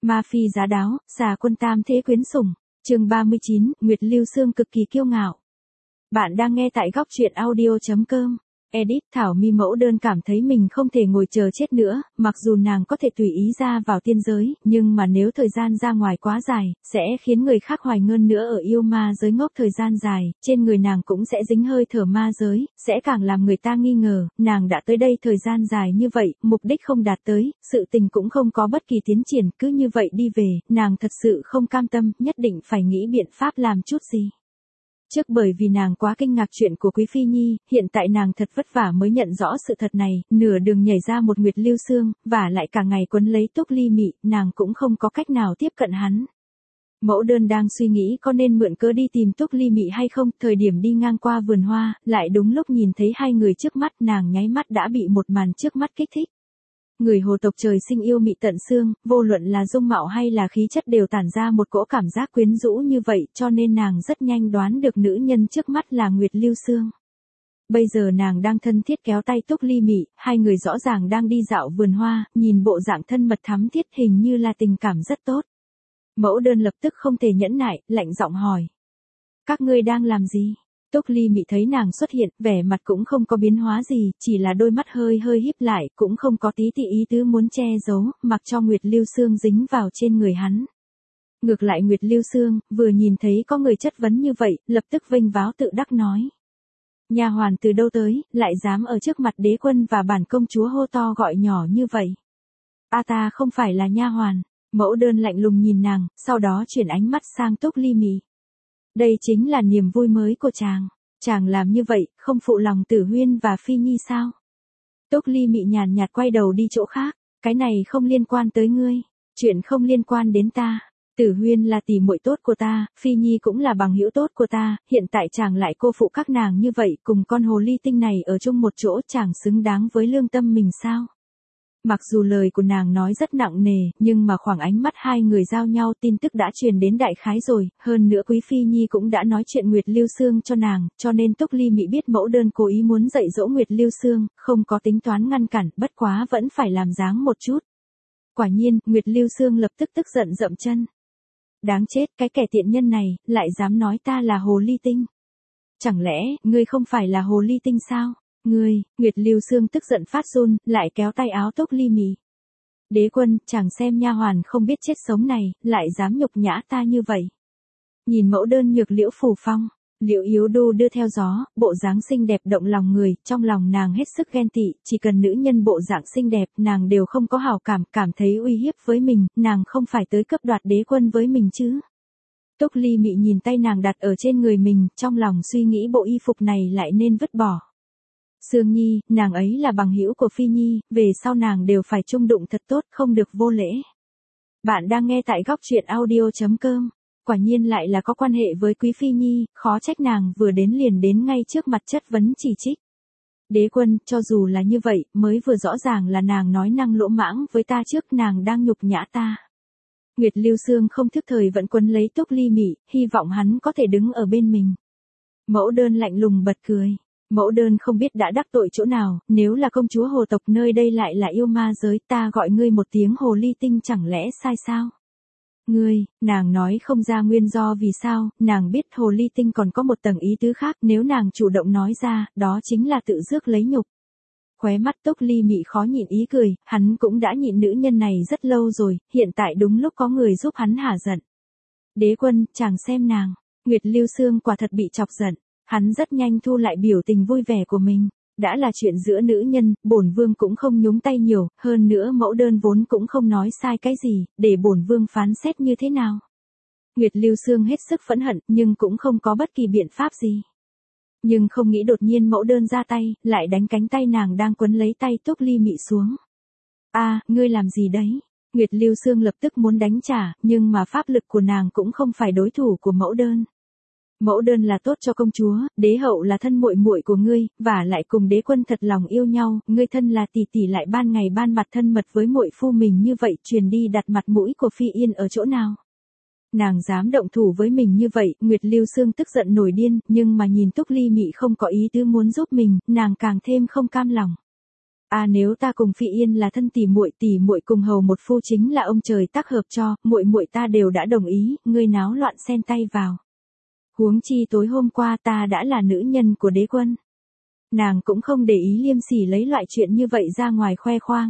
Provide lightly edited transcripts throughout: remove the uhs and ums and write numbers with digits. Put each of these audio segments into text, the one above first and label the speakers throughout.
Speaker 1: Ma phi giá đáo, xà quân tam thế quyến sủng. Chương 39, Nguyệt Lưu Sương cực kỳ kiêu ngạo. Bạn đang nghe tại góc truyện audio.com. Edit Thảo Mi mẫu đơn cảm thấy mình không thể ngồi chờ chết nữa, mặc dù nàng có thể tùy ý ra vào tiên giới, nhưng mà nếu thời gian ra ngoài quá dài, sẽ khiến người khác hoài ngân nữa ở yêu ma giới ngốc thời gian dài, trên người nàng cũng sẽ dính hơi thở ma giới, sẽ càng làm người ta nghi ngờ, nàng đã tới đây thời gian dài như vậy, mục đích không đạt tới, sự tình cũng không có bất kỳ tiến triển, cứ như vậy đi về, nàng thật sự không cam tâm, nhất định phải nghĩ biện pháp làm chút gì. Trước bởi vì nàng quá kinh ngạc chuyện của Quý Phi Nhi, hiện tại nàng thật vất vả mới nhận rõ sự thật này, nửa đường nhảy ra một Nguyệt Lưu Sương, và lại cả ngày quấn lấy Túc Ly Mị, nàng cũng không có cách nào tiếp cận hắn. Mẫu đơn đang suy nghĩ có nên mượn cớ đi tìm Túc Ly Mị hay không, thời điểm đi ngang qua vườn hoa, lại đúng lúc nhìn thấy hai người trước mắt, nàng nháy mắt đã bị một màn trước mắt kích thích. Người hồ tộc trời sinh yêu mị tận xương, vô luận là dung mạo hay là khí chất đều tản ra một cỗ cảm giác quyến rũ như vậy, cho nên nàng rất nhanh đoán được nữ nhân trước mắt là Nguyệt Lưu Sương. Bây giờ nàng đang thân thiết kéo tay Túc Ly Mị, hai người rõ ràng đang đi dạo vườn hoa, nhìn bộ dạng thân mật thắm thiết hình như là tình cảm rất tốt. Mẫu đơn lập tức không thể nhẫn nại, lạnh giọng hỏi. Các ngươi đang làm gì? Túc Ly Mị thấy nàng xuất hiện, vẻ mặt cũng không có biến hóa gì, chỉ là đôi mắt hơi híp lại, cũng không có tí ý tứ muốn che giấu, mặc cho Nguyệt Lưu Sương dính vào trên người hắn. Ngược lại Nguyệt Lưu Sương, vừa nhìn thấy có người chất vấn như vậy, lập tức vênh váo tự đắc nói. Nha hoàn từ đâu tới, lại dám ở trước mặt đế quân và bản công chúa hô to gọi nhỏ như vậy. Ta không phải là nha hoàn. Mẫu đơn lạnh lùng nhìn nàng, sau đó chuyển ánh mắt sang Túc Ly Mị. Đây chính là niềm vui mới của chàng. Chàng làm như vậy, không phụ lòng Tử Huyên và Phi Nhi sao? Túc Ly Mị nhàn nhạt quay đầu đi chỗ khác. Cái này không liên quan tới ngươi. Chuyện không liên quan đến ta. Tử Huyên là tỷ muội tốt của ta, Phi Nhi cũng là bằng hữu tốt của ta. Hiện tại chàng lại cô phụ các nàng như vậy, cùng con hồ ly tinh này ở chung một chỗ, chàng xứng đáng với lương tâm mình sao? Mặc dù lời của nàng nói rất nặng nề, nhưng mà khoảng ánh mắt hai người giao nhau tin tức đã truyền đến đại khái rồi, hơn nữa Quý Phi Nhi cũng đã nói chuyện Nguyệt Lưu Sương cho nàng, cho nên Túc Ly Mị biết mẫu đơn cố ý muốn dạy dỗ Nguyệt Lưu Sương, không có tính toán ngăn cản, bất quá vẫn phải làm dáng một chút. Quả nhiên, Nguyệt Lưu Sương lập tức tức giận dậm chân. Đáng chết, cái kẻ tiện nhân này, lại dám nói ta là hồ ly tinh. Chẳng lẽ, ngươi không phải là hồ ly tinh sao? Ngươi, Nguyệt Lưu Sương tức giận phát run, lại kéo tay áo Túc Ly Mị. Đế quân, chàng xem nha hoàn không biết chết sống này, lại dám nhục nhã ta như vậy. Nhìn mẫu đơn nhược Liễu Phủ Phong, Liễu Yếu Đu đưa theo gió, bộ dáng xinh đẹp động lòng người, trong lòng nàng hết sức ghen tị, chỉ cần nữ nhân bộ dạng xinh đẹp, nàng đều không có hảo cảm thấy uy hiếp với mình, nàng không phải tới cướp đoạt đế quân với mình chứ. Túc Ly Mị nhìn tay nàng đặt ở trên người mình, trong lòng suy nghĩ bộ y phục này lại nên vứt bỏ. Sương Nhi, nàng ấy là bằng hữu của Phi Nhi, về sau nàng đều phải chung đụng thật tốt, không được vô lễ. Bạn đang nghe tại góc truyện audio.com. Quả nhiên lại là có quan hệ với Quý Phi Nhi, khó trách nàng vừa đến liền đến ngay trước mặt chất vấn chỉ trích. Đế quân, cho dù là như vậy, mới vừa rõ ràng là nàng nói năng lỗ mãng với ta trước, nàng đang nhục nhã ta. Nguyệt Lưu Sương không thức thời vẫn quấn lấy Túc Ly Mị, hy vọng hắn có thể đứng ở bên mình. Mẫu đơn lạnh lùng bật cười. Mẫu đơn không biết đã đắc tội chỗ nào, nếu là công chúa hồ tộc nơi đây lại là yêu ma giới, ta gọi ngươi một tiếng hồ ly tinh chẳng lẽ sai sao? Ngươi, nàng nói không ra nguyên do vì sao, nàng biết hồ ly tinh còn có một tầng ý tứ khác, nếu nàng chủ động nói ra, đó chính là tự rước lấy nhục. Khóe mắt Túc Ly Mị khó nhịn ý cười, hắn cũng đã nhịn nữ nhân này rất lâu rồi, hiện tại đúng lúc có người giúp hắn hả giận. Đế quân, chàng xem nàng, Nguyệt Lưu Sương quả thật bị chọc giận. Hắn rất nhanh thu lại biểu tình vui vẻ của mình, đã là chuyện giữa nữ nhân, bổn vương cũng không nhúng tay nhiều, hơn nữa mẫu đơn vốn cũng không nói sai cái gì, để bổn vương phán xét như thế nào. Nguyệt Lưu Sương hết sức phẫn hận, nhưng cũng không có bất kỳ biện pháp gì. Nhưng không nghĩ đột nhiên mẫu đơn ra tay, lại đánh cánh tay nàng đang quấn lấy tay Túc Ly Mị xuống. Ngươi làm gì đấy? Nguyệt Lưu Sương lập tức muốn đánh trả, nhưng mà pháp lực của nàng cũng không phải đối thủ của mẫu đơn. Mẫu đơn là tốt cho công chúa, đế hậu là thân muội muội của ngươi, và lại cùng đế quân thật lòng yêu nhau, ngươi thân là tỷ tỷ lại ban ngày ban mặt thân mật với muội phu mình như vậy, truyền đi đặt mặt mũi của Phi Yên ở chỗ nào? Nàng dám động thủ với mình như vậy, Nguyệt Lưu Sương tức giận nổi điên, nhưng mà nhìn Túc Ly Mị không có ý tứ muốn giúp mình, nàng càng thêm không cam lòng. Nếu ta cùng Phi Yên là thân tỉ muội cùng hầu một phu chính là ông trời tác hợp cho, muội muội ta đều đã đồng ý, ngươi náo loạn xen tay vào. Huống chi tối hôm qua ta đã là nữ nhân của đế quân. Nàng cũng không để ý liêm sỉ lấy loại chuyện như vậy ra ngoài khoe khoang.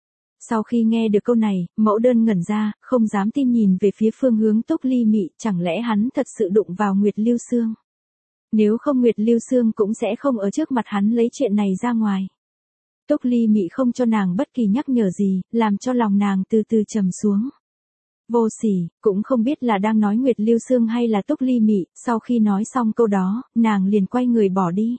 Speaker 1: Sau khi nghe được câu này, Mẫu Đơn ngẩn ra, không dám tin nhìn về phía phương hướng Túc Ly Mị, chẳng lẽ hắn thật sự đụng vào Nguyệt Lưu Sương. Nếu không Nguyệt Lưu Sương cũng sẽ không ở trước mặt hắn lấy chuyện này ra ngoài. Túc Ly Mị không cho nàng bất kỳ nhắc nhở gì, làm cho lòng nàng từ từ trầm xuống. Vô sỉ, cũng không biết là đang nói Nguyệt Lưu Sương hay là Túc Ly Mị, sau khi nói xong câu đó, nàng liền quay người bỏ đi.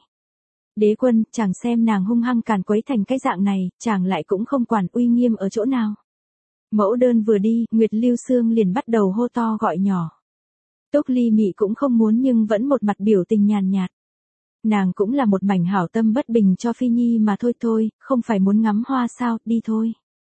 Speaker 1: Đế quân, chẳng xem nàng hung hăng càn quấy thành cái dạng này, chàng lại cũng không quản uy nghiêm ở chỗ nào. Mẫu Đơn vừa đi, Nguyệt Lưu Sương liền bắt đầu hô to gọi nhỏ. Túc Ly Mị cũng không muốn nhưng vẫn một mặt biểu tình nhàn nhạt. Nàng cũng là một mảnh hảo tâm bất bình cho Phi Nhi mà thôi, không phải muốn ngắm hoa sao, đi thôi.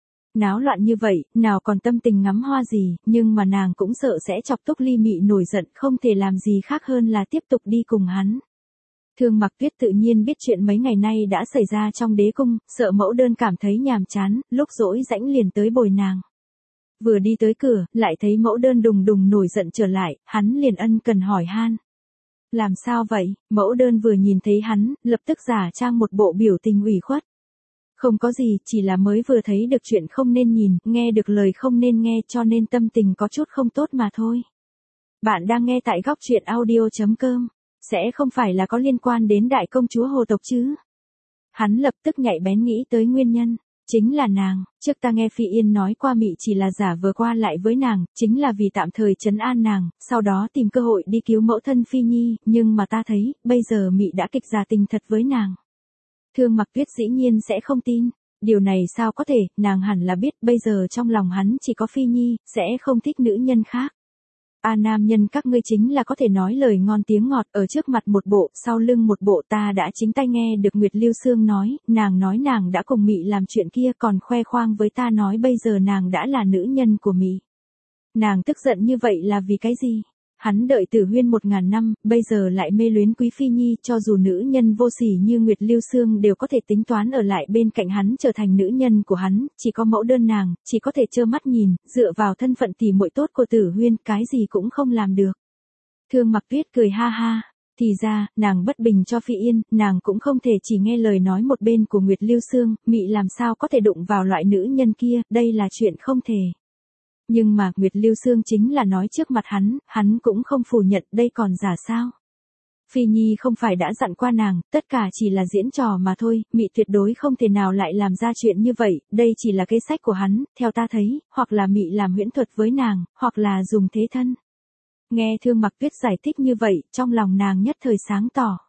Speaker 1: Náo loạn như vậy, nào còn tâm tình ngắm hoa gì, nhưng mà nàng cũng sợ sẽ chọc Túc Ly Mị nổi giận, không thể làm gì khác hơn là tiếp tục đi cùng hắn. Thương Mặc Tuyết tự nhiên biết chuyện mấy ngày nay đã xảy ra trong đế cung, sợ Mẫu Đơn cảm thấy nhàm chán, lúc rỗi rãnh liền tới bồi nàng. Vừa đi tới cửa, lại thấy Mẫu Đơn đùng đùng nổi giận trở lại, hắn liền ân cần hỏi han. Làm sao vậy? Mẫu Đơn vừa nhìn thấy hắn, lập tức giả trang một bộ biểu tình ủy khuất. Không có gì, chỉ là mới vừa thấy được chuyện không nên nhìn, nghe được lời không nên nghe cho nên tâm tình có chút không tốt mà thôi. Bạn đang nghe tại Góc Truyện Audio.com. Sẽ không phải là có liên quan đến đại công chúa Hồ tộc chứ? Hắn lập tức nhạy bén nghĩ tới nguyên nhân. Chính là nàng, trước ta nghe Phi Yên nói qua Mị chỉ là giả vờ qua lại với nàng, chính là vì tạm thời trấn an nàng, sau đó tìm cơ hội đi cứu mẫu thân Phi Nhi, nhưng mà ta thấy, bây giờ Mị đã kịch giả tình thật với nàng. Thương Mặc Tuyết dĩ nhiên sẽ không tin, điều này sao có thể, nàng hẳn là biết bây giờ trong lòng hắn chỉ có Phi Nhi, sẽ không thích nữ nhân khác. Nam nhân các ngươi chính là có thể nói lời ngon tiếng ngọt, ở trước mặt một bộ, sau lưng một bộ, ta đã chính tay nghe được Nguyệt Lưu Sương nói nàng đã cùng Mị làm chuyện kia, còn khoe khoang với ta nói bây giờ nàng đã là nữ nhân của Mị. Nàng tức giận như vậy là vì cái gì? Hắn đợi Tử Huyên 1000 năm, bây giờ lại mê luyến Quý Phi Nhi, cho dù nữ nhân vô sỉ như Nguyệt Lưu Sương đều có thể tính toán ở lại bên cạnh hắn trở thành nữ nhân của hắn, chỉ có Mẫu Đơn nàng, chỉ có thể trơ mắt nhìn, dựa vào thân phận tỉ muội tốt của Tử Huyên, cái gì cũng không làm được. Thương Mặc Tuyết cười ha ha, thì ra, nàng bất bình cho Phi Yên, nàng cũng không thể chỉ nghe lời nói một bên của Nguyệt Lưu Sương, Mị làm sao có thể đụng vào loại nữ nhân kia, đây là chuyện không thể. Nhưng mà, Nguyệt Lưu Sương chính là nói trước mặt hắn cũng không phủ nhận, đây còn giả sao. Phi Nhi không phải đã dặn qua nàng, tất cả chỉ là diễn trò mà thôi, Mị tuyệt đối không thể nào lại làm ra chuyện như vậy, đây chỉ là kế sách của hắn, theo ta thấy, hoặc là Mị làm huyễn thuật với nàng, hoặc là dùng thế thân. Nghe Thương Mặc Tuyết giải thích như vậy, trong lòng nàng nhất thời sáng tỏ.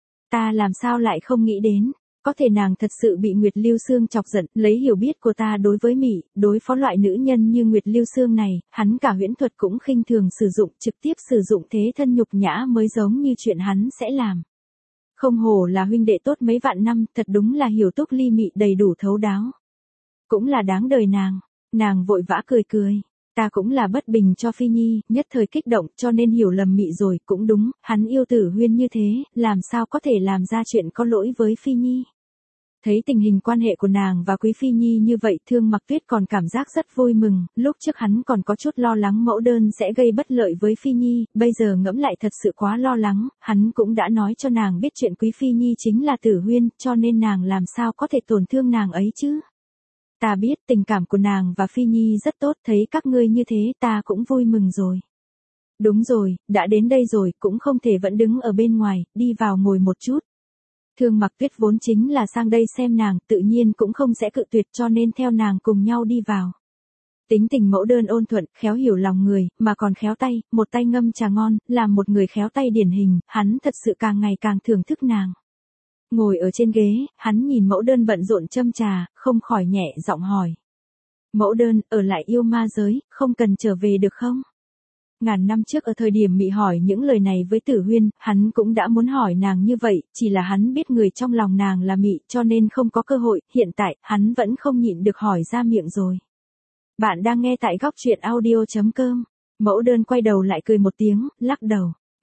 Speaker 1: Ta làm sao lại không nghĩ đến. Có thể nàng thật sự bị Nguyệt Lưu Sương chọc giận, lấy hiểu biết của ta đối với Mị, đối phó loại nữ nhân như Nguyệt Lưu Sương này, hắn cả huyễn thuật cũng khinh thường sử dụng, trực tiếp sử dụng thế thân nhục nhã mới giống như chuyện hắn sẽ làm. Không hổ là huynh đệ tốt mấy vạn năm, thật đúng là hiểu Túc Ly Mị đầy đủ thấu đáo. Cũng là đáng đời nàng vội vã cười. Ta cũng là bất bình cho Phi Nhi, nhất thời kích động cho nên hiểu lầm Mị rồi, cũng đúng, hắn yêu Tử Huyên như thế, làm sao có thể làm ra chuyện có lỗi với Phi Nhi. Thấy tình hình quan hệ của nàng và Quý Phi Nhi như vậy, Thương Mặc Tuyết còn cảm giác rất vui mừng, lúc trước hắn còn có chút lo lắng Mẫu Đơn sẽ gây bất lợi với Phi Nhi, bây giờ ngẫm lại thật sự quá lo lắng, hắn cũng đã nói cho nàng biết chuyện Quý Phi Nhi chính là Tử Huyên, cho nên nàng làm sao có thể tổn thương nàng ấy chứ. Ta biết tình cảm của nàng và Phi Nhi rất tốt, thấy các ngươi như thế ta cũng vui mừng rồi. Đúng rồi, đã đến đây rồi, cũng không thể vẫn đứng ở bên ngoài, đi vào ngồi một chút. Thương Mặc Tuyết vốn chính là sang đây xem nàng, tự nhiên cũng không sẽ cự tuyệt cho nên theo nàng cùng nhau đi vào. Tính tình Mẫu Đơn ôn thuận, khéo hiểu lòng người, mà còn khéo tay, một tay ngâm trà ngon, làm một người khéo tay điển hình, hắn thật sự càng ngày càng thưởng thức nàng. Ngồi ở trên ghế, hắn nhìn Mẫu Đơn bận rộn châm trà, không khỏi nhẹ giọng hỏi. Mẫu Đơn, ở lại yêu ma giới, không cần trở về được không? Ngàn năm trước ở thời điểm Mị hỏi những lời này với Tử Huyên, hắn cũng đã muốn hỏi nàng như vậy, chỉ là hắn biết người trong lòng nàng là Mị cho nên không có cơ hội, hiện tại, hắn vẫn không nhịn được hỏi ra miệng rồi. Bạn đang nghe tại Góc Truyện Audio.com. Mẫu Đơn quay đầu lại cười một tiếng, lắc đầu.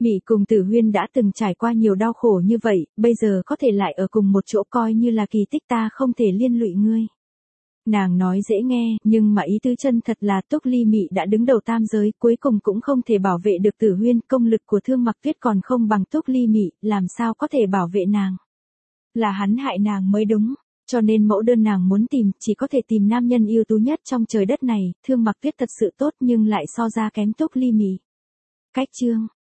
Speaker 1: Mị cùng Tử Huyên đã từng trải qua nhiều đau khổ như vậy, bây giờ có thể lại ở cùng một chỗ coi như là kỳ tích, ta không thể liên lụy ngươi. Nàng nói dễ nghe, nhưng mà ý tứ chân thật là Túc Ly Mị đã đứng đầu tam giới, cuối cùng cũng không thể bảo vệ được Tử Huyên, công lực của Thương Mặc Tuyết còn không bằng Túc Ly Mị, làm sao có thể bảo vệ nàng. Là hắn hại nàng mới đúng, cho nên mẫu đơn nàng muốn tìm, chỉ có thể tìm nam nhân ưu tú nhất trong trời đất này, Thương Mặc Tuyết thật sự tốt nhưng lại so ra kém Túc Ly Mị. Cách chương